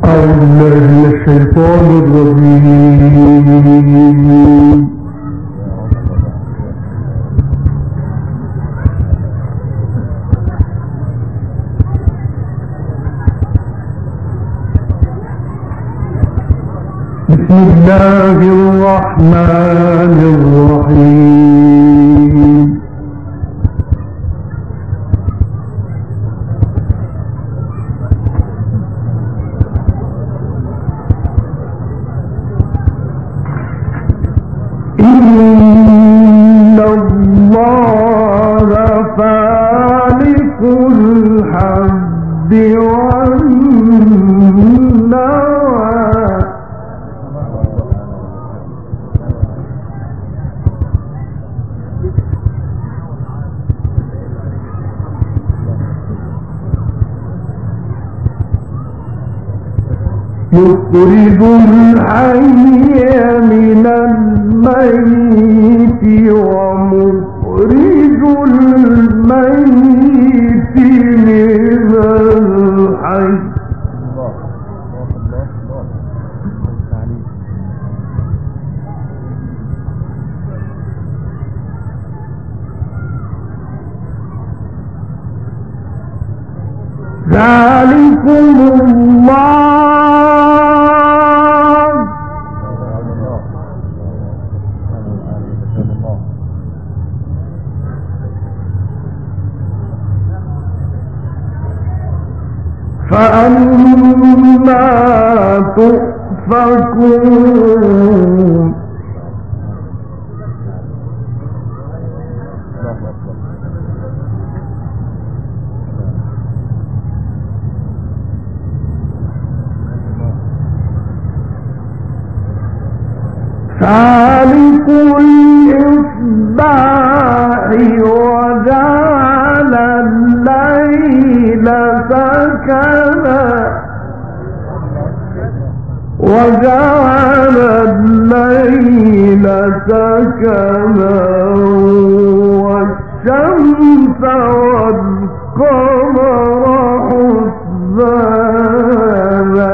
أعوذ بالله من الشيطان الرجيم. بسم الله الرحمن الرحيم. إن الله فالق الحب والنوى يخرج الحي من الميت ومخرج الميت من الحي. ذلكم الله فأما تؤفكون. فالق الإصباح وجعل الليل سكنا والشمس والقمر حسبانا.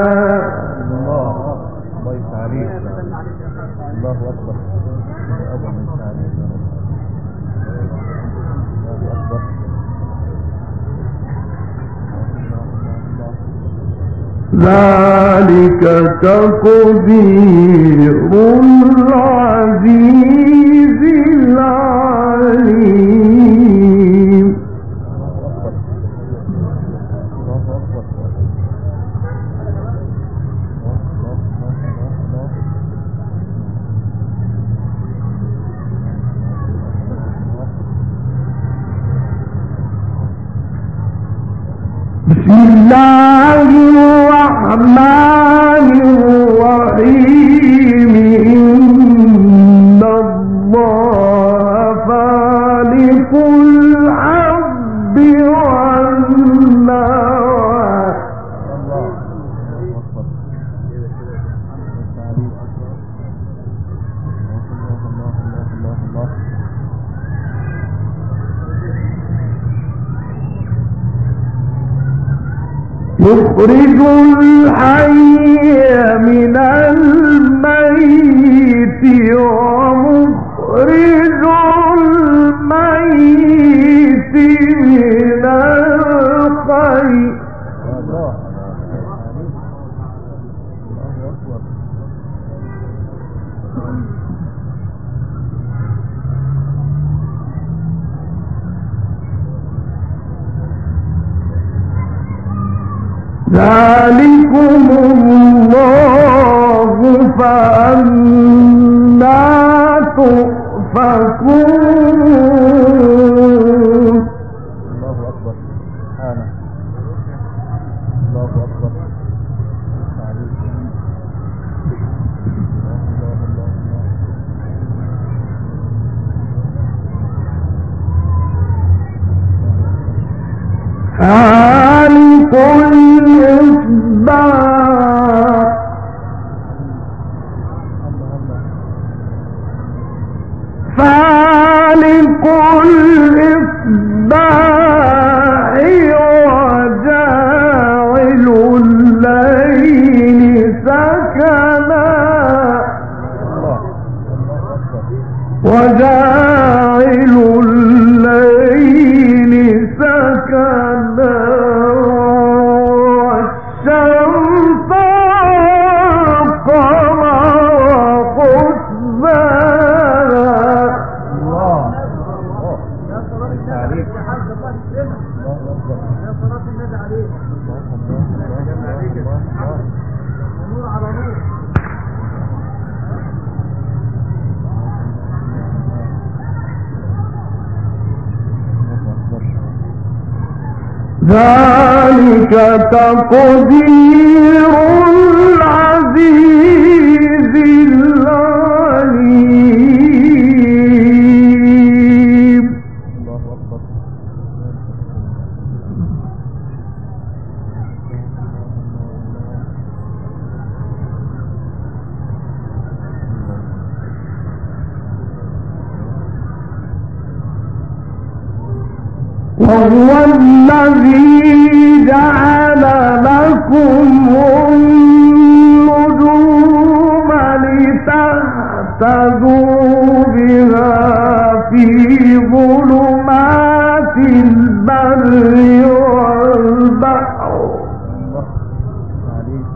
ذلك تقدير العزيز العليم. بسم الله الرحمن الرحيم. إن الله فالق الحب والنوى يخرج الحي من الميت ومخرج الميت من الحي. ذلكم الله فأنا تؤفكون. الله أكبر سبحانه. الله أكبر. فالق الإصباح فالق الإصباح وجاعل ذلك تقدير العزيز العليم. الله أكبر. وهو الذي جعل لكم النجوم لتهتدوا بها في ظلمات البر والبحر. الله عليك.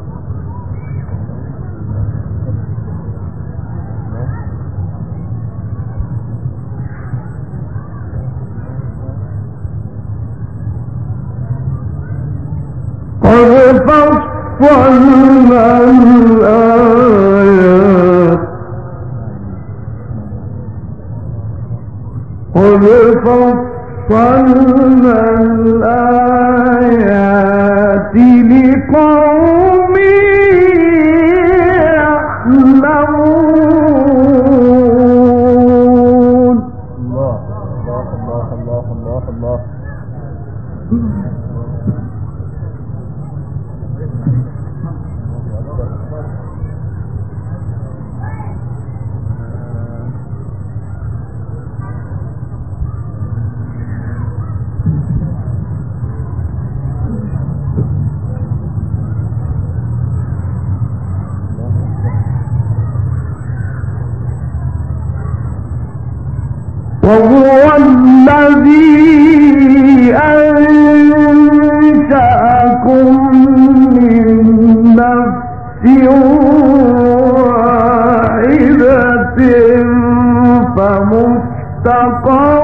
قد فصلنا الآيات قد فصلنا الآيات لقوم يعلمون. الله الله الله الله الله الله. وهو الذي أنشأكم من نفس واحدة فمستقر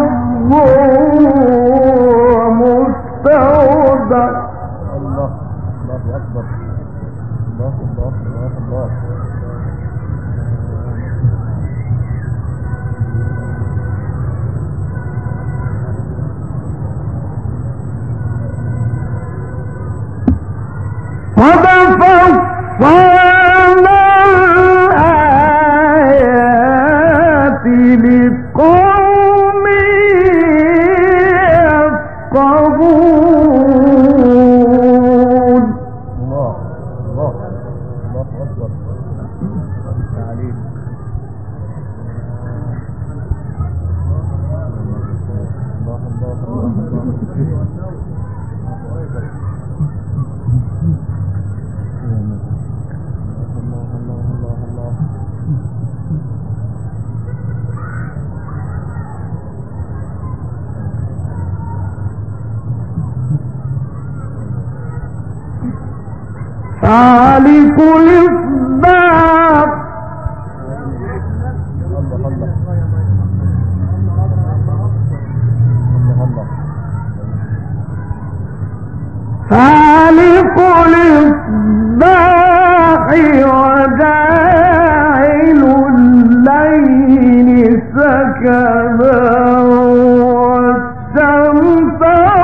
ومستودع. الله الله أكبر. الله الله الله الله. قد فصلنا الآيات لقوم يفقهون. الله الله الله أكبر. عليك. الله الله الله فالق الإصباح فالق الإصباح وجاعل الليل سكنا والشمس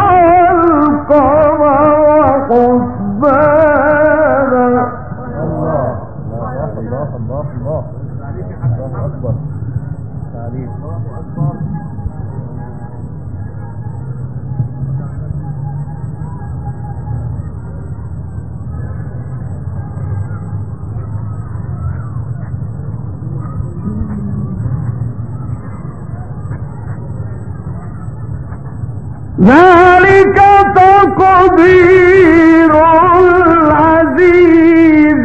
والقمر حسبانا. الله الله الله الله. الله أكبر. تعليم. ذلك تقدير العزيز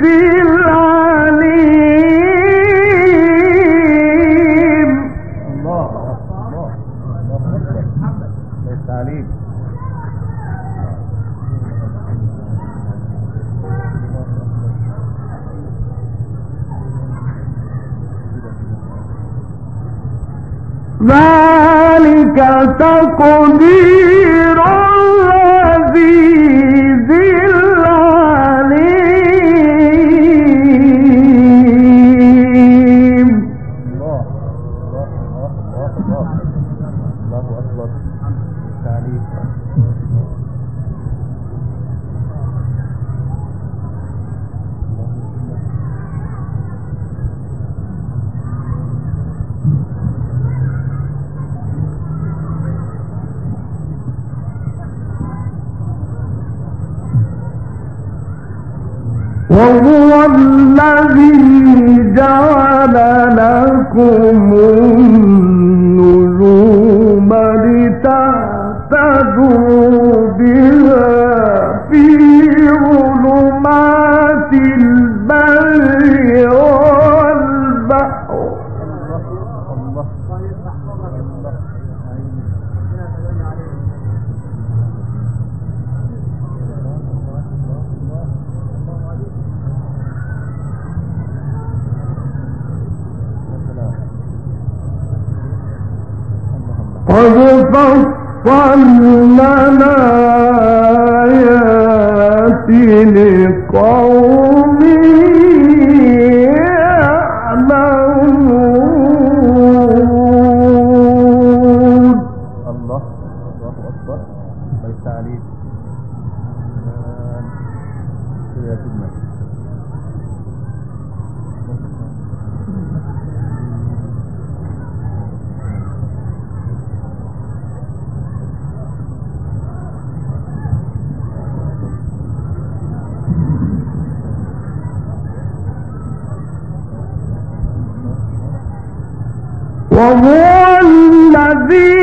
العليم. الله الله الله أكبر. التعليم. ذلك تقدير العزيز العليم. الله الله الله الله الله. الله أكبر. تعليم. وهو الذي جعل لكم النجوم لتهتدوا بها في ظلمات البر والبحر. قد فصلنا الآيات لقوم يعلمون. الله أكبر. ليس عليك يا سيدنا. وهو الذي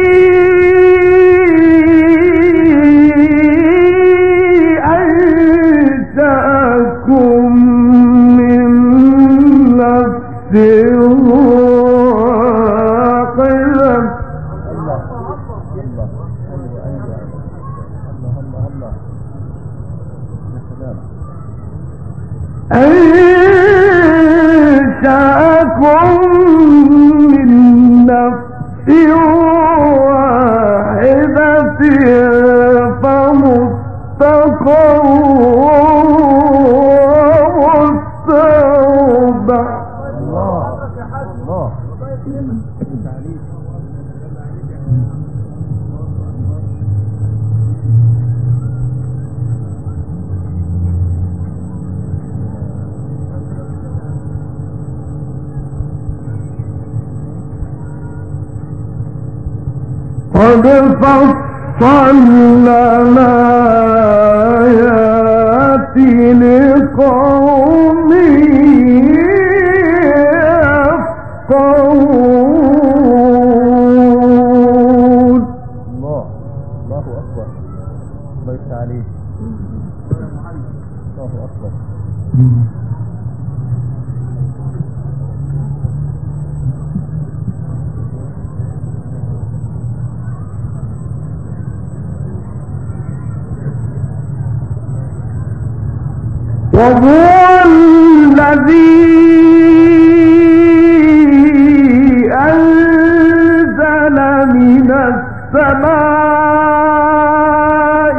أنشأكم من نفس واحدة أنشأكم من نفس واحدة فمستقر ومستودع. قد فصلنا الآيات لقوم يفقهون. الله أكبر. ليس عليك. الله أكبر. وهو الذي أنزل من السماء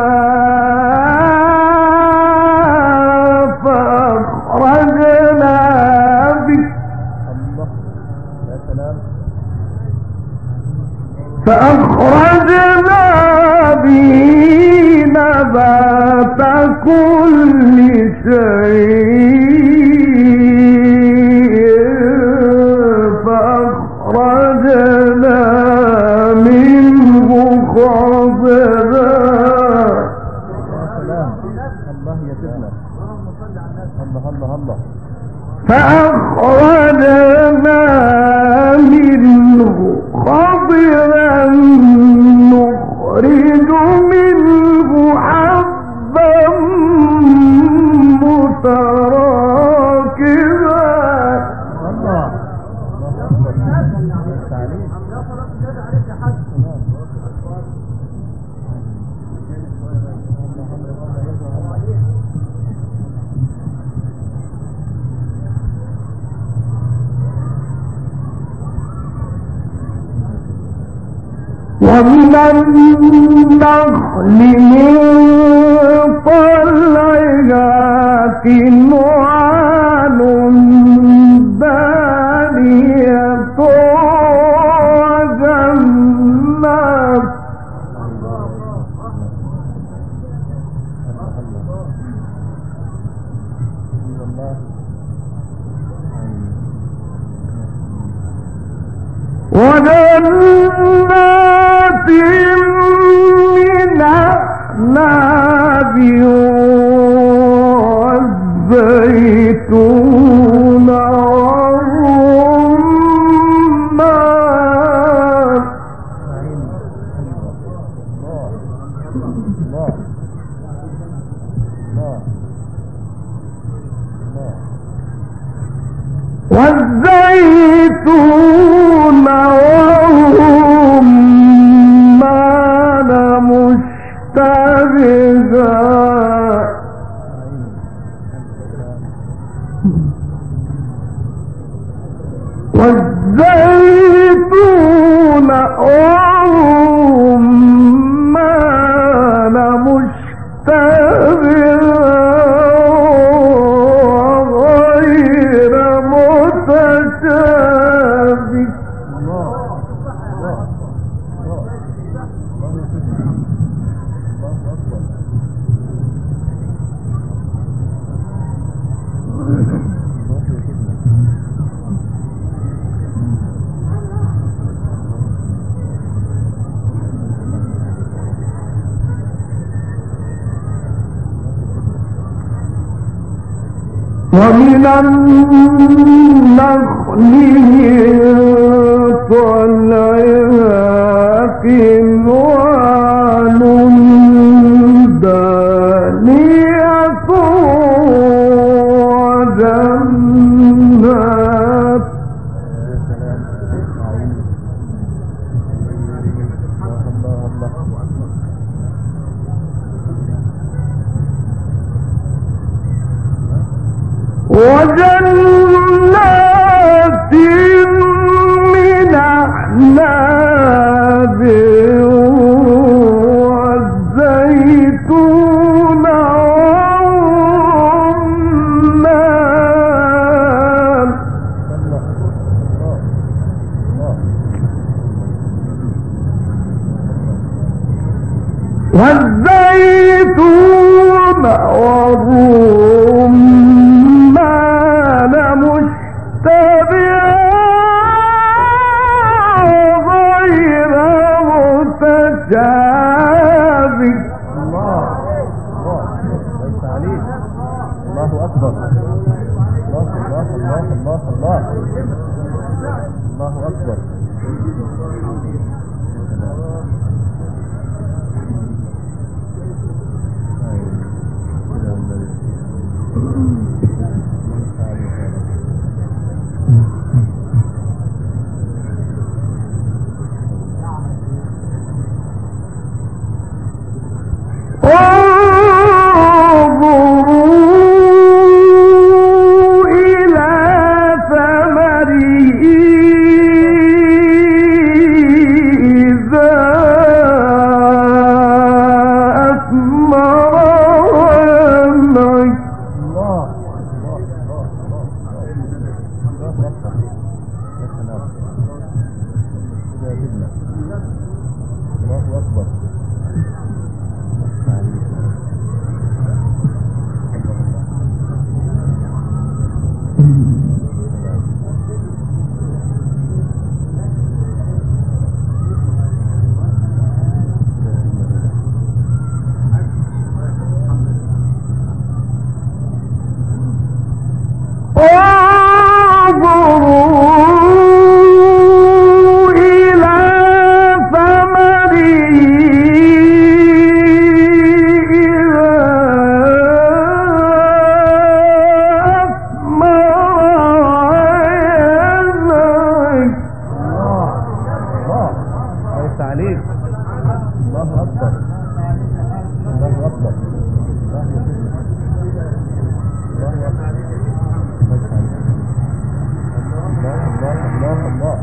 ماء فأخرجنا به نبات كل شيء فأخرجنا منه خضرا. الله يا سيدنا. الله. فأخرجنا منه خضرا نخرج منه حبا متراكبا. ومن النخل من طلعها كنوان دانية وجنات وجنات من أعناب والزيتون والرمان والزيتون والرمان مشتبها والزيتون والرمان مشتبها غير متشابه ومن النخل من طلعها قنوان دانية وجنات وجنات من أعناب والزيتون والرمان والزيتون والرمان مشتبها غير متشابه الله ليس عليك. الله أكبر. الله الله الله الله الله الله أكبر. انظروا إلى ثمره إذا أثمر وينعم الله الله الله الله الله أكبر. يا سلام. كده يا جبنا. الله أكبر. انظروا إلى ثمره إذا أثمر وينعم الله ليس عليك. الله أكبر. الله أكبر. الله يجزيك. الله أكبر. ليس عليك. الله الله الله الله.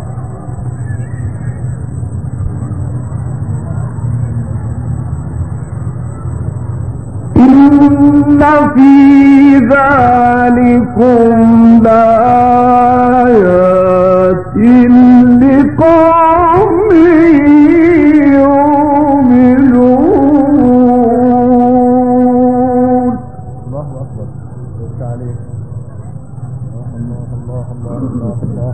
إن في ذلكم لآيات لقوم يؤمنون الله أكبر. ليس عليك. الله الله الله الله الله.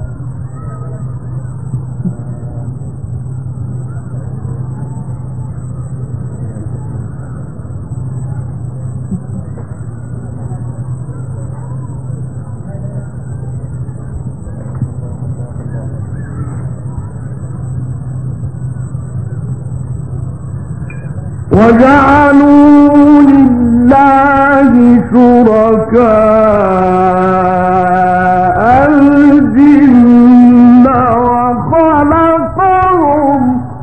شركاء الجن وخلقهم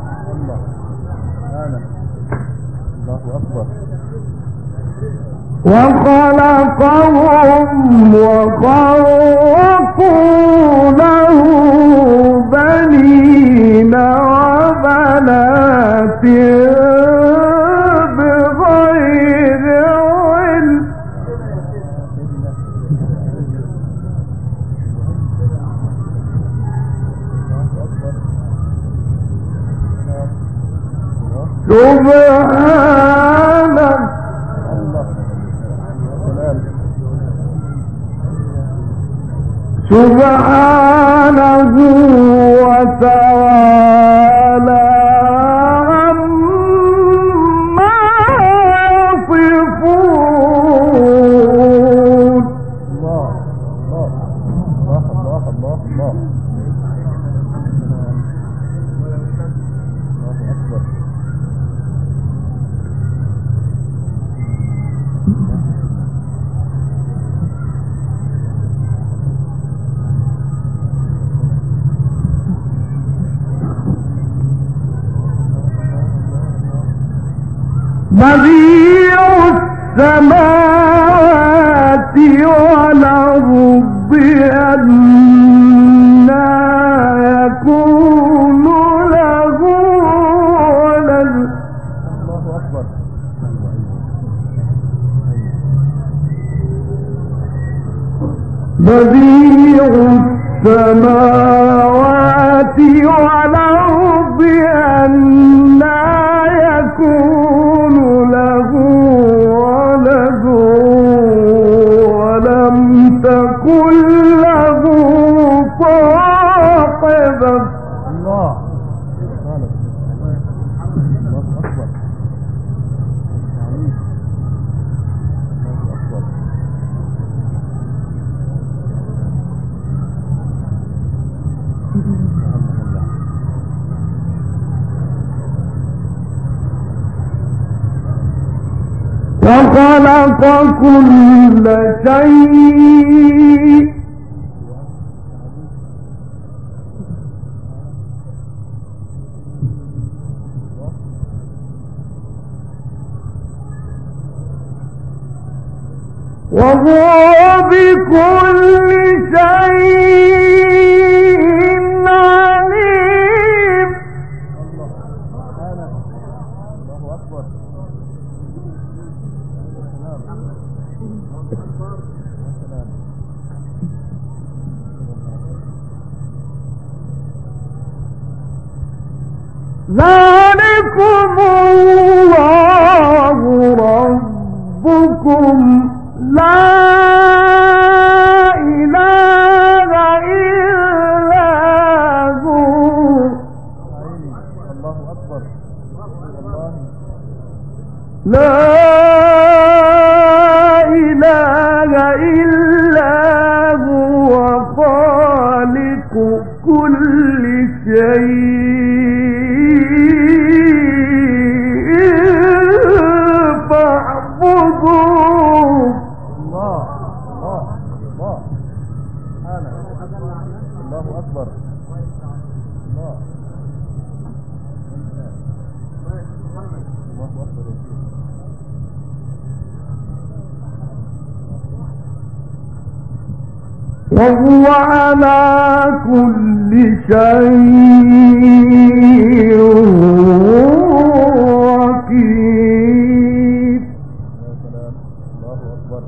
وخرقوا له بنين وبنات بغير علم سبحانه وتعالى عما يصفون. بديع السماوات والأرض أنى يكون له ولد بديع السماوات والأرض أنى يكون له ولد ولم تكن له صاحبة. الله أكبر. وخلق كل شيء وهو بكل شيء عليم. الله أكبر. ذلكم الله ربكم لا إله إلا هو. الله أكبر. لا إله إلا هو خالق كل شيء فاعبدوه. الله أكبر. وهو على كل شيء وكيل. الله أكبر.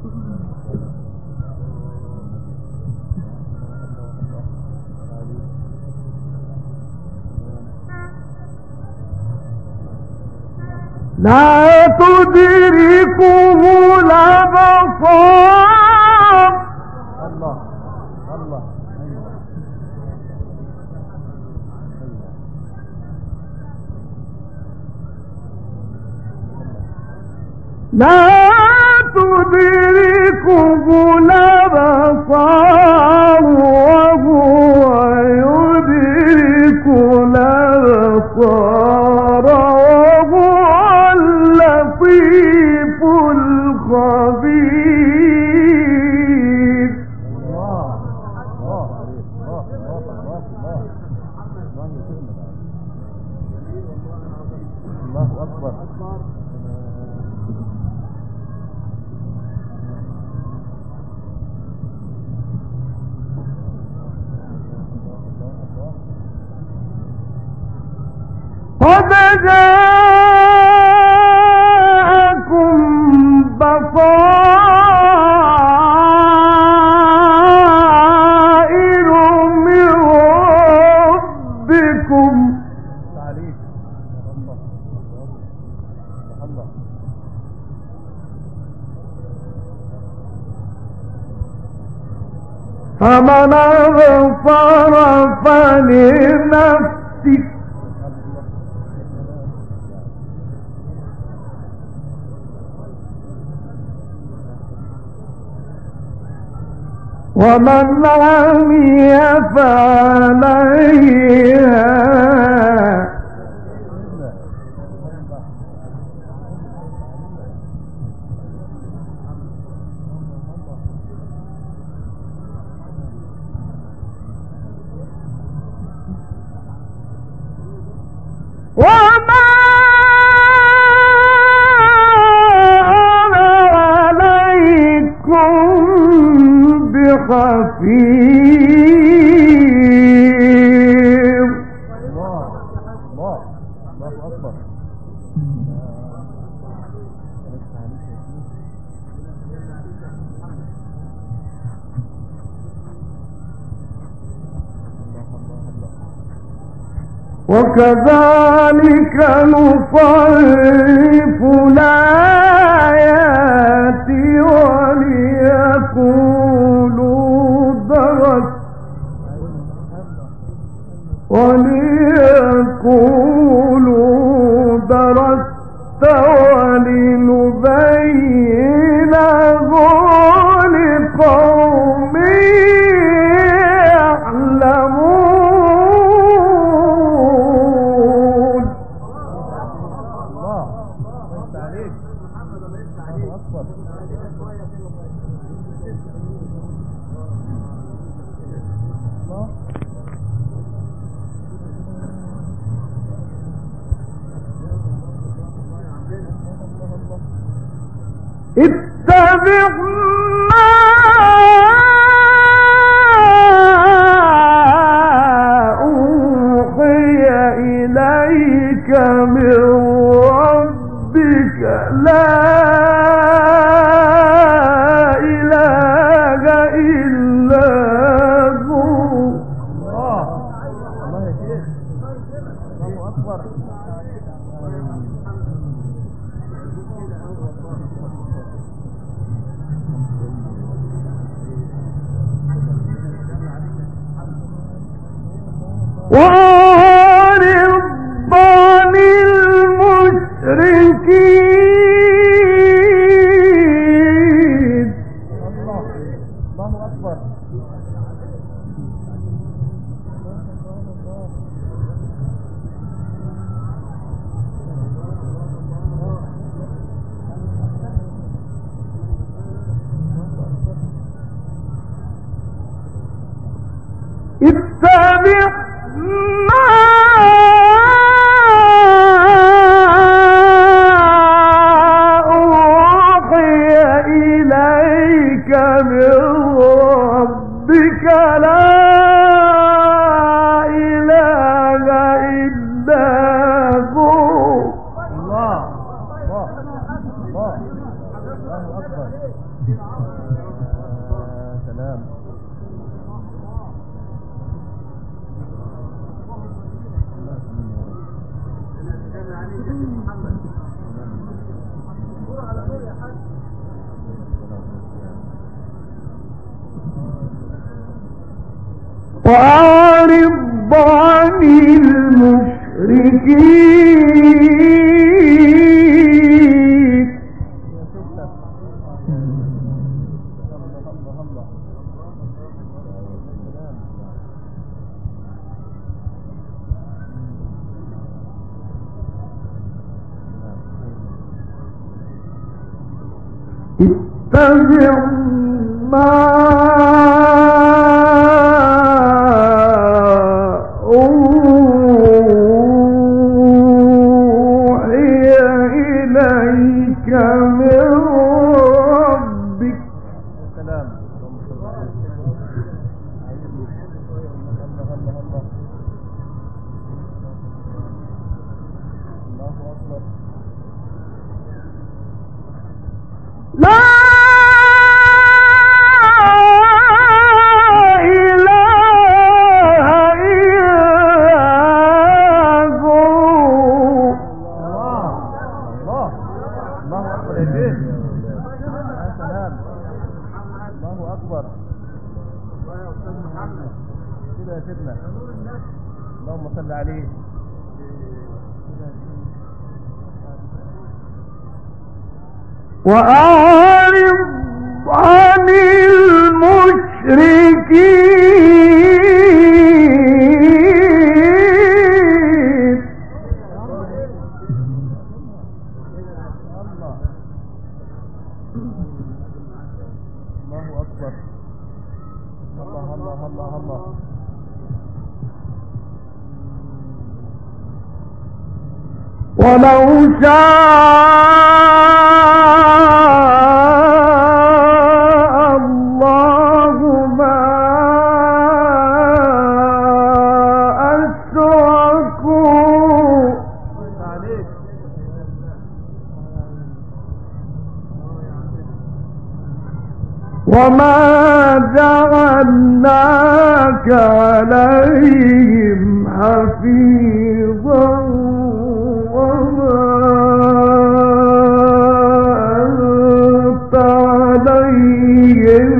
لا تدركه الأبصار. الله لا تدركه الأبصار وهو يدرك الأبصار وهو اللطيف الخبير. جاءكم بصائر من ربكم عليك الله الله فمن أبصر فلنفسه ومن عمي فعليها وما أنا عليكم بخفير الله الله الله أكبر وكذلك نصرف الآيات وليقولوا درست ولنبينه لقوم يعلمون الله عليك الله أكبر اتبع ما أوحي إليك من ربك لا إله إلا هو الله الله يا شيخ الله أكبر وأعرض عن المشركين الله الله أكبر اتبع ما أوحي إليك من ربك لا إله إلا هو الله الله الله الله أكبر سلام وأعرض عن المشركين اتبع ما أوحي إليك من ربك سلام أكبر. كده يا سيدنا، اللهم صل عليه. وأعرض عن المشركين. الله أكبر. الله الله الله الله. ولو شاء الله ما أشركوا وما جعلناك عليهم حفيظا وما أنت عليهم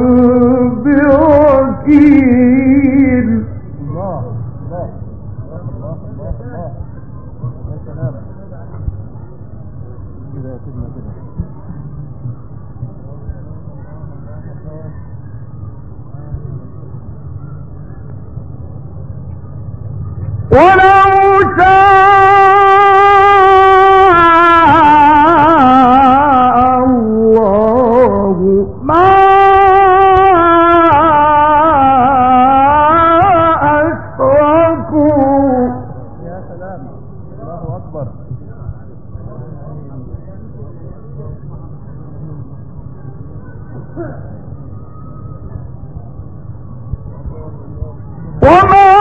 بوكيل. الله الله الله الله الله. يا سلام. كده يا سيدنا كده. ولو شاء الله ما أشركوا. يا سلام. الله أكبر. وما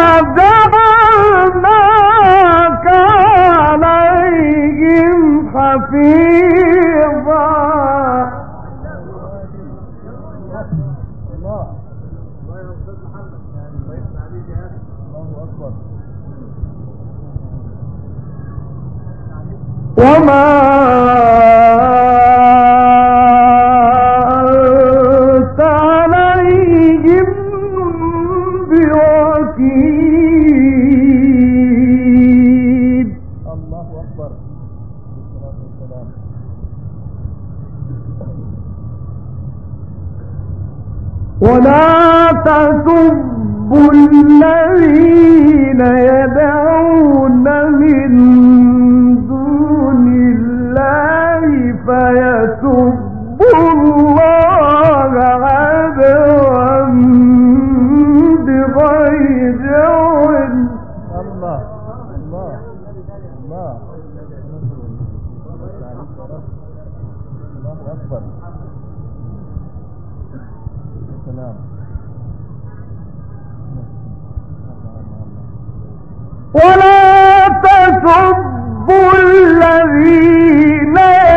جعلناك عليهم حفيظا. الله الله أكبر. وما أنت عليهم بوكيل. الله أكبر. بالصلاة والسلام. ولا تسبوا الذين يدعون من دون الله فيسبوا الله عدوا بغير علم. الله الله الله. الله أكبر. السلام. ولا تسبوا الذين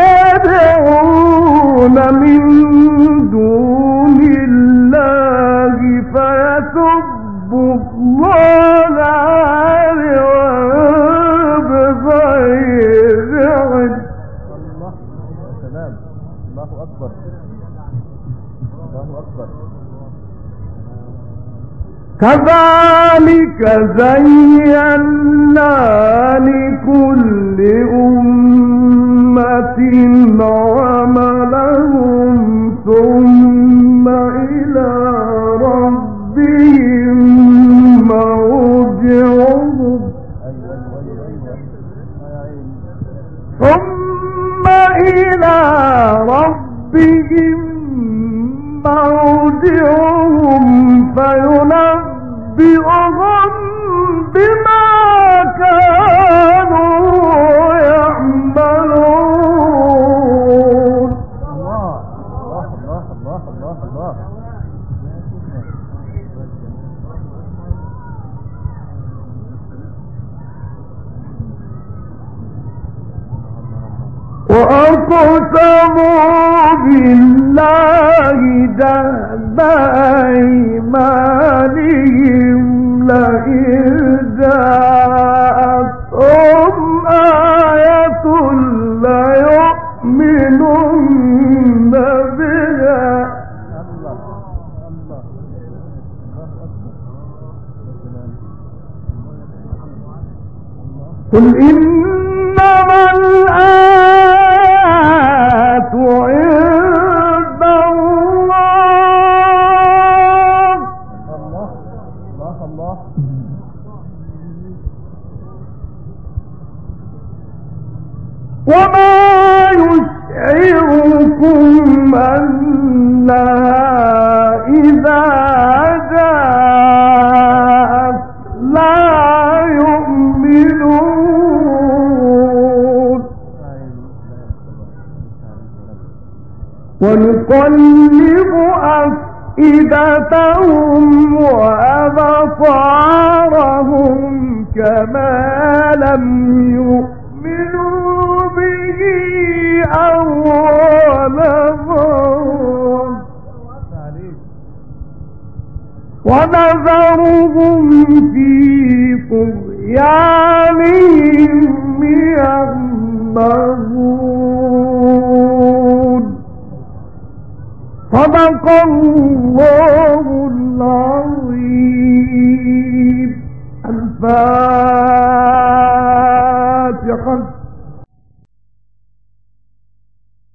يدعون من دون الله فيسبوا الله عدوا بغير علم. الله. السلام. الله أكبر. الله أكبر. كذلك زينا لكل أمة عملهم ثم إلى ربهم مرجعهم ثم إلى ربهم مرجعهم فينبئهم بما كانوا يعملون. الله الله الله الله الله الله. وأقسموا بالله جهد أيمانهم لئن جاءتهم آية ليؤمنن بها الله قل إنما الآيات عند الله. الله الله الله. وما يشعركم أنها إذا جاءت لا يؤمنون. ونقلب أفئدتهم وأبصارهم كما لم يؤمنوا به أول مرة ونذرهم في طغيانهم يعمهون. صدق الله العظيم. الفاتحة.